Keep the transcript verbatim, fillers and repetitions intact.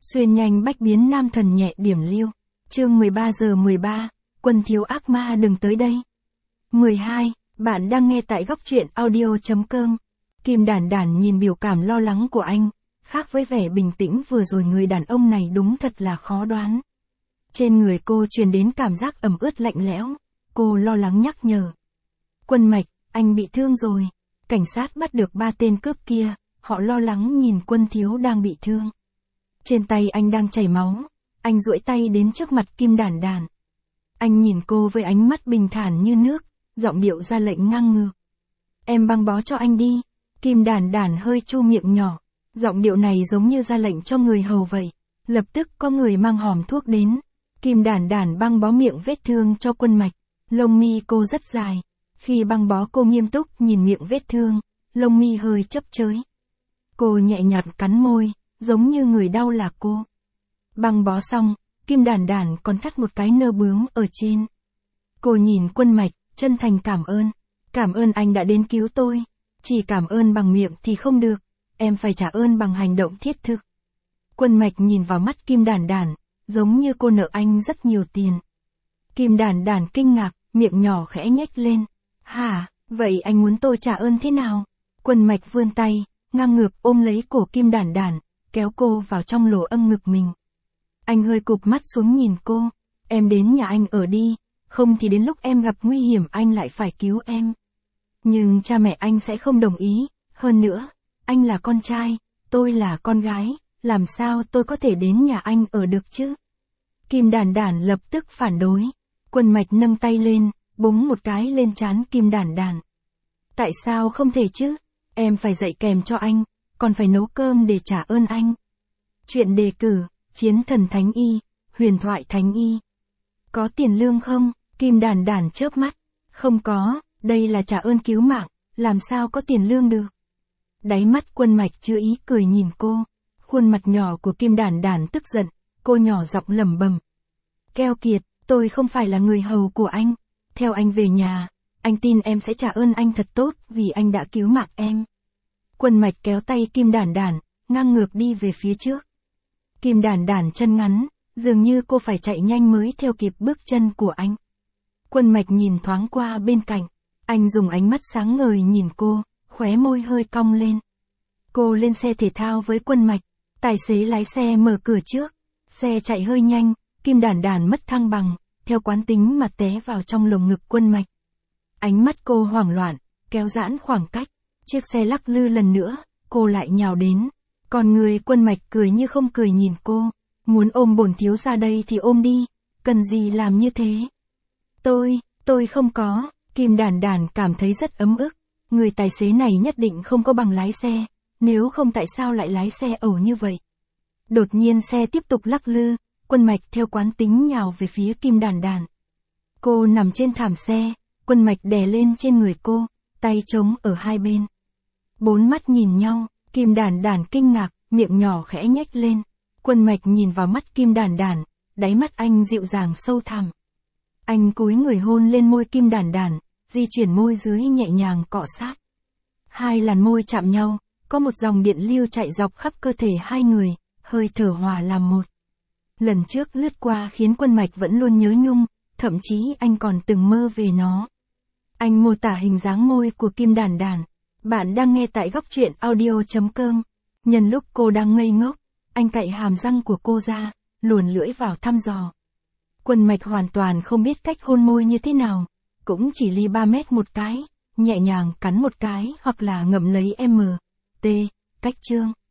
Xuyên nhanh bách biến nam thần nhẹ điểm liêu. Chương mười ba giờ mười ba, Quân thiếu ác ma đừng tới đây. mười hai, bạn đang nghe tại góc truyện audio chấm com. Kim Đản Đản nhìn biểu cảm lo lắng của anh, khác với vẻ bình tĩnh vừa rồi người đàn ông này đúng thật là khó đoán. Trên người cô truyền đến cảm giác ẩm ướt lạnh lẽo, cô lo lắng nhắc nhở. Quân Mạch, anh bị thương rồi. Cảnh sát bắt được ba tên cướp kia, họ lo lắng nhìn Quân thiếu đang bị thương. Trên tay anh đang chảy máu, anh duỗi tay đến trước mặt Kim Đản Đản. Anh nhìn cô với ánh mắt bình thản như nước, giọng điệu ra lệnh ngang ngược. Em băng bó cho anh đi. Kim Đản Đản hơi chu miệng nhỏ, giọng điệu này giống như ra lệnh cho người hầu vậy. Lập tức có người mang hòm thuốc đến. Kim Đản Đản băng bó miệng vết thương cho Quân Mạch. Lông mi cô rất dài. Khi băng bó cô nghiêm túc nhìn miệng vết thương, lông mi hơi chớp chới. Cô nhẹ nhàng cắn môi, giống như người đau là cô. Băng bó xong, Kim Đản Đản còn thắt một cái nơ bướm ở trên. Cô nhìn Quân Mạch, chân thành cảm ơn. Cảm ơn anh đã đến cứu tôi. Chỉ cảm ơn bằng miệng thì không được, em phải trả ơn bằng hành động thiết thực. Quân Mạch nhìn vào mắt Kim Đản Đản, giống như cô nợ anh rất nhiều tiền. Kim Đản Đản kinh ngạc, miệng nhỏ khẽ nhếch lên. Hả, vậy anh muốn tôi trả ơn thế nào? Quân Mạch vươn tay, ngang ngược ôm lấy cổ Kim Đản Đản, kéo cô vào trong lỗ âm ngực mình. Anh hơi cụp mắt xuống nhìn cô. Em đến nhà anh ở đi, không thì đến lúc em gặp nguy hiểm anh lại phải cứu em. Nhưng cha mẹ anh sẽ không đồng ý, hơn nữa, anh là con trai, tôi là con gái, làm sao tôi có thể đến nhà anh ở được chứ? Kim Đản Đản lập tức phản đối. Quân Mạch nâng tay lên, búng một cái lên trán Kim Đản Đản. Tại sao không thể chứ? Em phải dạy kèm cho anh, còn phải nấu cơm để trả ơn anh. Chuyện đề cử, Chiến thần Thánh Y, Huyền thoại Thánh Y. Có tiền lương không? Kim Đản Đản chớp mắt. Không có, đây là trả ơn cứu mạng, làm sao có tiền lương được? Đáy mắt Quân Mạch chưa ý cười nhìn cô. Khuôn mặt nhỏ của Kim Đản Đản tức giận, cô nhỏ giọng lẩm bẩm. Keo kiệt, tôi không phải là người hầu của anh. Theo anh về nhà, anh tin em sẽ trả ơn anh thật tốt vì anh đã cứu mạng em. Quân Mạch kéo tay Kim Đản Đản, ngang ngược đi về phía trước. Kim Đản Đản chân ngắn, dường như cô phải chạy nhanh mới theo kịp bước chân của anh. Quân Mạch nhìn thoáng qua bên cạnh, anh dùng ánh mắt sáng ngời nhìn cô, khóe môi hơi cong lên. Cô lên xe thể thao với Quân Mạch, tài xế lái xe mở cửa trước, xe chạy hơi nhanh, Kim Đản Đản mất thăng bằng, theo quán tính mà té vào trong lồng ngực Quân Mạch. Ánh mắt cô hoảng loạn, kéo giãn khoảng cách, chiếc xe lắc lư lần nữa, cô lại nhào đến. Còn người Quân Mạch cười như không cười nhìn cô, muốn ôm bổn thiếu ra đây thì ôm đi, cần gì làm như thế? Tôi, tôi không có. Kim Đản Đản cảm thấy rất ấm ức, người tài xế này nhất định không có bằng lái xe, nếu không tại sao lại lái xe ẩu như vậy? Đột nhiên xe tiếp tục lắc lư, Quân Mạch theo quán tính nhào về phía Kim Đản Đản. Cô nằm trên thảm xe, Quân Mạch đè lên trên người cô, tay trống ở hai bên. Bốn mắt nhìn nhau, Kim Đản Đản kinh ngạc, miệng nhỏ khẽ nhếch lên. Quân Mạch nhìn vào mắt Kim Đản Đản, đáy mắt anh dịu dàng sâu thẳm. Anh cúi người hôn lên môi Kim Đản Đản, di chuyển môi dưới nhẹ nhàng cọ sát. Hai làn môi chạm nhau, có một dòng điện lưu chạy dọc khắp cơ thể hai người, hơi thở hòa làm một. Lần trước lướt qua khiến Quân Mạch vẫn luôn nhớ nhung, thậm chí anh còn từng mơ về nó. Anh mô tả hình dáng môi của Kim Đản Đản. Bạn đang nghe tại góc truyện audio chấm com. Nhân lúc cô đang ngây ngốc, anh cạy hàm răng của cô ra, luồn lưỡi vào thăm dò. Quân Mạch hoàn toàn không biết cách hôn môi như thế nào, cũng chỉ ly ba mét một cái, nhẹ nhàng cắn một cái hoặc là ngậm lấy M, T, cách chương.